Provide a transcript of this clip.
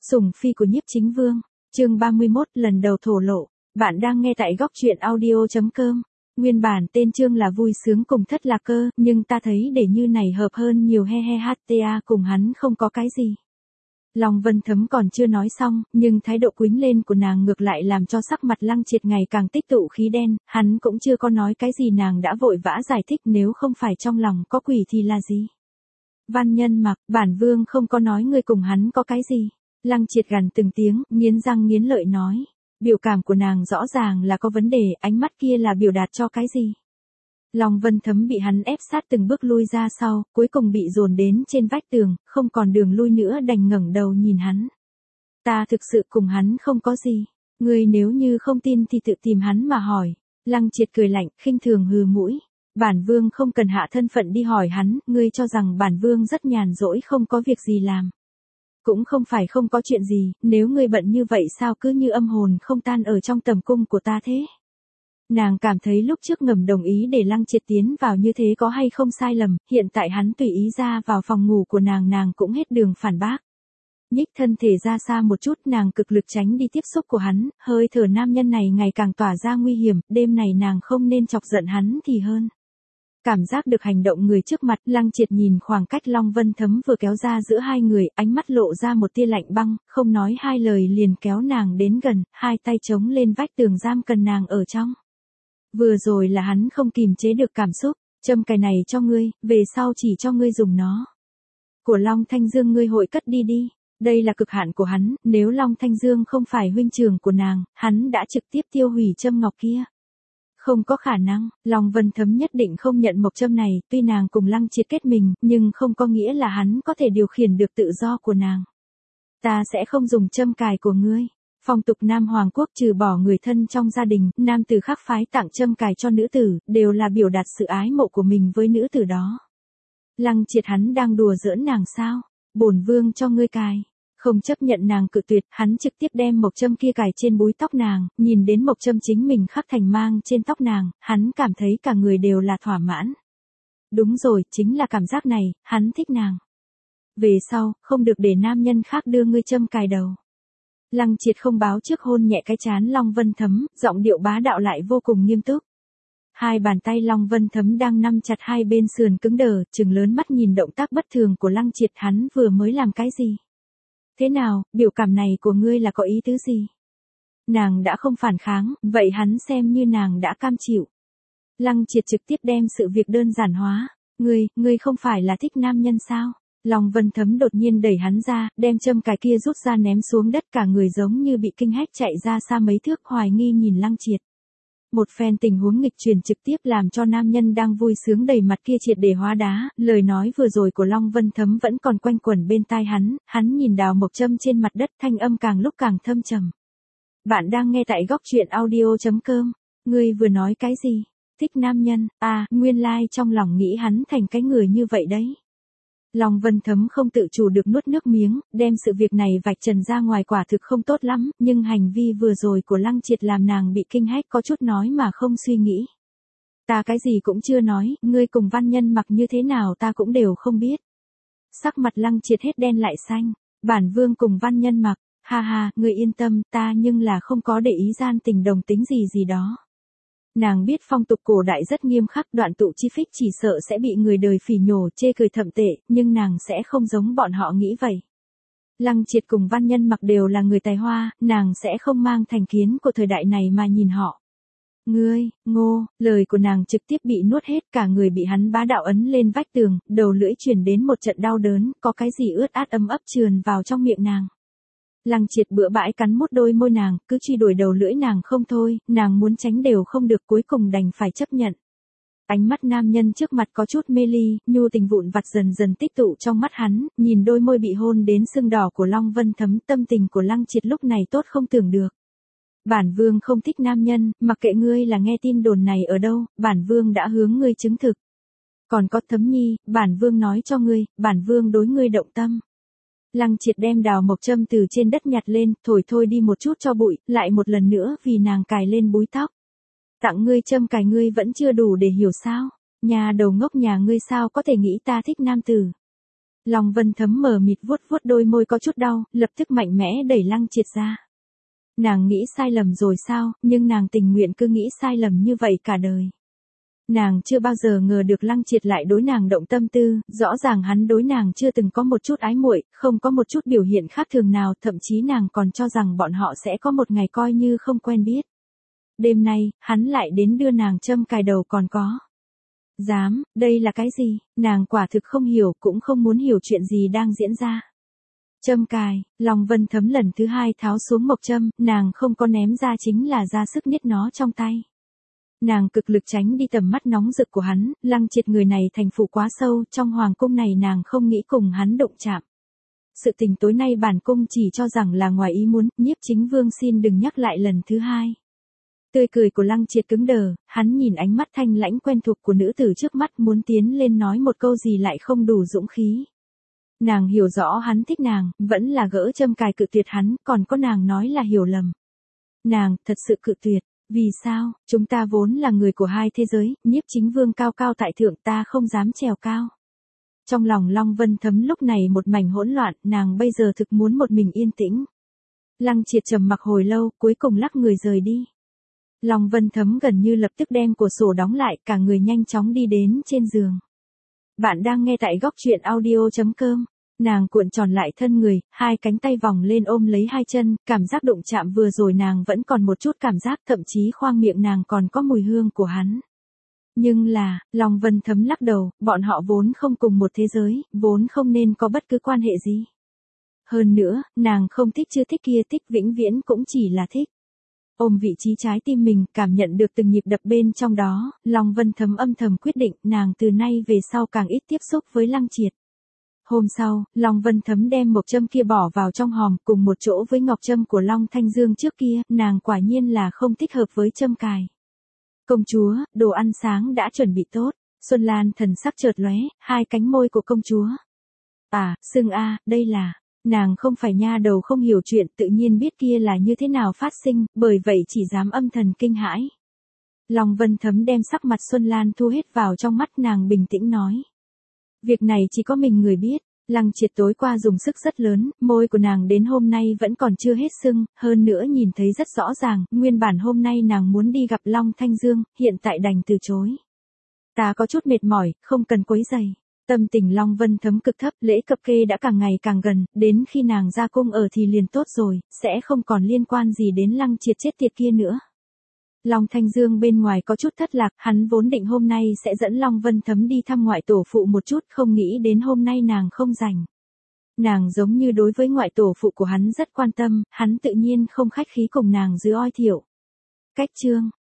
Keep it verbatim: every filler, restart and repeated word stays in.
Sủng phi của Nhiếp Chính Vương, chương ba mươi mốt, lần đầu thổ lộ. Bạn đang nghe tại góc truyện audio chấm com. Nguyên bản tên chương là vui sướng cùng thất lạc cơ, nhưng ta thấy để như này hợp hơn nhiều, he he hta, cùng hắn không có cái gì. Long Vân Thấm còn chưa nói xong, nhưng thái độ quýnh lên của nàng ngược lại làm cho sắc mặt Lăng Triệt ngày càng tích tụ khí đen, hắn cũng chưa có nói cái gì nàng đã vội vã giải thích, nếu không phải trong lòng có quỷ thì là gì. Văn Nhân Mặc, bản vương không có nói ngươi cùng hắn có cái gì. Lăng Triệt gằn từng tiếng, nghiến răng nghiến lợi nói. Biểu cảm của nàng rõ ràng là có vấn đề, ánh mắt kia là biểu đạt cho cái gì. Long Vân Thấm bị hắn ép sát từng bước lui ra sau, cuối cùng bị dồn đến trên vách tường, không còn đường lui nữa, đành ngẩng đầu nhìn hắn. Ta thực sự cùng hắn không có gì. Ngươi nếu như không tin thì tự tìm hắn mà hỏi. Lăng Triệt cười lạnh, khinh thường hừ mũi. Bản vương không cần hạ thân phận đi hỏi hắn, ngươi cho rằng bản vương rất nhàn rỗi không có việc gì làm. Cũng không phải không có chuyện gì, nếu ngươi bận như vậy sao cứ như âm hồn không tan ở trong tầm cung của ta thế. Nàng cảm thấy lúc trước ngầm đồng ý để Lăng Triệt tiến vào như thế có hay không sai lầm, hiện tại hắn tùy ý ra vào phòng ngủ của nàng, nàng cũng hết đường phản bác. Nhích thân thể ra xa một chút, nàng cực lực tránh đi tiếp xúc của hắn, hơi thở nam nhân này ngày càng tỏa ra nguy hiểm, đêm này nàng không nên chọc giận hắn thì hơn. Cảm giác được hành động người trước mặt, Lăng Triệt nhìn khoảng cách Long Vân Thấm vừa kéo ra giữa hai người, ánh mắt lộ ra một tia lạnh băng, không nói hai lời liền kéo nàng đến gần, hai tay chống lên vách tường giam cần nàng ở trong. Vừa rồi là hắn không kìm chế được cảm xúc, châm cài này cho ngươi, về sau chỉ cho ngươi dùng nó. Của Long Thanh Dương ngươi hội cất đi đi, đây là cực hạn của hắn, nếu Long Thanh Dương không phải huynh trưởng của nàng, hắn đã trực tiếp tiêu hủy châm ngọc kia. Không có khả năng, Long Vân Thấm nhất định không nhận mộc châm này, tuy nàng cùng Lăng Triệt kết mình, nhưng không có nghĩa là hắn có thể điều khiển được tự do của nàng. Ta sẽ không dùng châm cài của ngươi. Phong tục Nam Hoàng Quốc trừ bỏ người thân trong gia đình, nam tử khác phái tặng châm cài cho nữ tử, đều là biểu đạt sự ái mộ của mình với nữ tử đó. Lăng Triệt hắn đang đùa giỡn nàng sao? Bổn vương cho ngươi cài. Không chấp nhận nàng cự tuyệt, hắn trực tiếp đem mộc châm kia cài trên búi tóc nàng, nhìn đến mộc châm chính mình khắc thành mang trên tóc nàng, hắn cảm thấy cả người đều là thỏa mãn. Đúng rồi, chính là cảm giác này, hắn thích nàng. Về sau, không được để nam nhân khác đưa ngươi châm cài đầu. Lăng Triệt không báo trước hôn nhẹ cái trán Long Vân Thấm, giọng điệu bá đạo lại vô cùng nghiêm túc. Hai bàn tay Long Vân Thấm đang nắm chặt hai bên sườn cứng đờ, trừng lớn mắt nhìn động tác bất thường của Lăng Triệt, hắn vừa mới làm cái gì? Thế nào, biểu cảm này của ngươi là có ý tứ gì? Nàng đã không phản kháng, vậy hắn xem như nàng đã cam chịu. Lăng Triệt trực tiếp đem sự việc đơn giản hóa. Ngươi, ngươi không phải là thích nam nhân sao? Long Vân Thấm đột nhiên đẩy hắn ra, đem châm cài kia rút ra ném xuống đất, cả người giống như bị kinh hách chạy ra xa mấy thước, hoài nghi nhìn Lăng Triệt. Một phen tình huống nghịch truyền trực tiếp làm cho nam nhân đang vui sướng đầy mặt kia triệt để hóa đá, lời nói vừa rồi của Long Vân Thấm vẫn còn quanh quẩn bên tai hắn, hắn nhìn đào mộc châm trên mặt đất, thanh âm càng lúc càng thâm trầm. Bạn đang nghe tại góc truyện audio chấm com, ngươi vừa nói cái gì? Thích nam nhân, à, nguyên lai like trong lòng nghĩ hắn thành cái người như vậy đấy. Long Vân Thấm không tự chủ được nuốt nước miếng, đem sự việc này vạch trần ra ngoài, quả thực không tốt lắm, nhưng hành vi vừa rồi của Lăng Triệt làm nàng bị kinh hách, có chút nói mà không suy nghĩ. Ta cái gì cũng chưa nói, ngươi cùng Văn Nhân Mặc như thế nào ta cũng đều không biết. Sắc mặt Lăng Triệt hết đen lại xanh, bản vương cùng Văn Nhân Mặc, ha ha, ngươi yên tâm, ta nhưng là không có để ý gian tình đồng tính gì gì đó. Nàng biết phong tục cổ đại rất nghiêm khắc, đoạn tụ chi phích chỉ sợ sẽ bị người đời phỉ nhổ chê cười thậm tệ, nhưng nàng sẽ không giống bọn họ nghĩ vậy. Lăng Triệt cùng Văn Nhân Mặc đều là người tài hoa, nàng sẽ không mang thành kiến của thời đại này mà nhìn họ. Ngươi, ngô, lời của nàng trực tiếp bị nuốt hết, cả người bị hắn bá đạo ấn lên vách tường, đầu lưỡi truyền đến một trận đau đớn, có cái gì ướt át ấm ấp trườn vào trong miệng nàng. Lăng Triệt bữa bãi cắn mút đôi môi nàng, cứ truy đuổi đầu lưỡi nàng không thôi, nàng muốn tránh đều không được, cuối cùng đành phải chấp nhận. Ánh mắt nam nhân trước mặt có chút mê ly, nhu tình vụn vặt dần dần tích tụ trong mắt hắn, nhìn đôi môi bị hôn đến sưng đỏ của Long Vân Thấm, tâm tình của Lăng Triệt lúc này tốt không tưởng được. Bản vương không thích nam nhân, mặc kệ ngươi là nghe tin đồn này ở đâu, bản vương đã hướng ngươi chứng thực. Còn có Thấm Nhi, bản vương nói cho ngươi, bản vương đối ngươi động tâm. Lăng Triệt đem đào mộc châm từ trên đất nhặt lên, thổi thôi đi một chút cho bụi, lại một lần nữa vì nàng cài lên búi tóc. Tặng ngươi châm cài ngươi vẫn chưa đủ để hiểu sao? Nhà đầu ngốc nhà ngươi sao có thể nghĩ ta thích nam tử? Long Vân Thấm mờ mịt vuốt vuốt đôi môi có chút đau, lập tức mạnh mẽ đẩy Lăng Triệt ra. Nàng nghĩ sai lầm rồi sao, nhưng nàng tình nguyện cứ nghĩ sai lầm như vậy cả đời. Nàng chưa bao giờ ngờ được Lăng Triệt lại đối nàng động tâm tư, rõ ràng hắn đối nàng chưa từng có một chút ái muội, không có một chút biểu hiện khác thường nào, thậm chí nàng còn cho rằng bọn họ sẽ có một ngày coi như không quen biết. Đêm nay, hắn lại đến đưa nàng châm cài đầu còn có. Dám, đây là cái gì, nàng quả thực không hiểu cũng không muốn hiểu chuyện gì đang diễn ra. Châm cài, Long Vân Thấm lần thứ hai tháo xuống mộc châm, nàng không có ném ra chính là ra sức niết nó trong tay. Nàng cực lực tránh đi tầm mắt nóng rực của hắn, Lăng Triệt người này thành phụ quá sâu, trong hoàng cung này nàng không nghĩ cùng hắn đụng chạm. Sự tình tối nay bản cung chỉ cho rằng là ngoài ý muốn, Nhiếp Chính Vương xin đừng nhắc lại lần thứ hai. Tươi cười của Lăng Triệt cứng đờ, hắn nhìn ánh mắt thanh lãnh quen thuộc của nữ tử trước mắt muốn tiến lên nói một câu gì lại không đủ dũng khí. Nàng hiểu rõ hắn thích nàng, vẫn là gỡ châm cài cự tuyệt hắn, còn có nàng nói là hiểu lầm. Nàng, thật sự cự tuyệt, vì sao, chúng ta vốn là người của hai thế giới, Nhiếp Chính Vương cao cao tại thượng ta không dám trèo cao. Trong lòng Long Vân Thấm lúc này một mảnh hỗn loạn, nàng bây giờ thực muốn một mình yên tĩnh. Lăng Triệt trầm mặc hồi lâu, cuối cùng lắc người rời đi. Long Vân Thấm gần như lập tức đem cửa sổ đóng lại, cả người nhanh chóng đi đến trên giường. Bạn đang nghe tại góc truyện audio chấm com. Nàng cuộn tròn lại thân người, hai cánh tay vòng lên ôm lấy hai chân, cảm giác đụng chạm vừa rồi nàng vẫn còn một chút cảm giác, thậm chí khoang miệng nàng còn có mùi hương của hắn. Nhưng là, Long Vân Thấm lắc đầu, bọn họ vốn không cùng một thế giới, vốn không nên có bất cứ quan hệ gì. Hơn nữa, nàng không thích chưa thích kia thích vĩnh viễn cũng chỉ là thích. Ôm vị trí trái tim mình, cảm nhận được từng nhịp đập bên trong đó, Long Vân Thấm âm thầm quyết định nàng từ nay về sau càng ít tiếp xúc với Lăng Triệt. Hôm sau, Long Vân Thấm đem mộc châm kia bỏ vào trong hòm cùng một chỗ với ngọc châm của Long Thanh Dương trước kia, nàng quả nhiên là không thích hợp với châm cài. Công chúa, đồ ăn sáng đã chuẩn bị tốt, Xuân Lan thần sắc chợt lóe, hai cánh môi của công chúa. À, Sương A, đây là, nàng không phải nha đầu không hiểu chuyện tự nhiên biết kia là như thế nào phát sinh, bởi vậy chỉ dám âm thần kinh hãi. Long Vân Thấm đem sắc mặt Xuân Lan thu hết vào trong mắt nàng bình tĩnh nói. Việc này chỉ có mình người biết, Lăng Triệt tối qua dùng sức rất lớn, môi của nàng đến hôm nay vẫn còn chưa hết sưng, hơn nữa nhìn thấy rất rõ ràng, nguyên bản hôm nay nàng muốn đi gặp Long Thanh Dương, hiện tại đành từ chối. Ta có chút mệt mỏi, không cần quấy rầy. Tâm tình Long Vân Thấm cực thấp, lễ cập kê đã càng ngày càng gần, đến khi nàng ra cung ở thì liền tốt rồi, sẽ không còn liên quan gì đến Lăng Triệt chết tiệt kia nữa. Long Thanh Dương bên ngoài có chút thất lạc, hắn vốn định hôm nay sẽ dẫn Long Vân Thấm đi thăm ngoại tổ phụ một chút, không nghĩ đến hôm nay nàng không rảnh. Nàng giống như đối với ngoại tổ phụ của hắn rất quan tâm, hắn tự nhiên không khách khí cùng nàng dưới oi thiệu. Cách chương,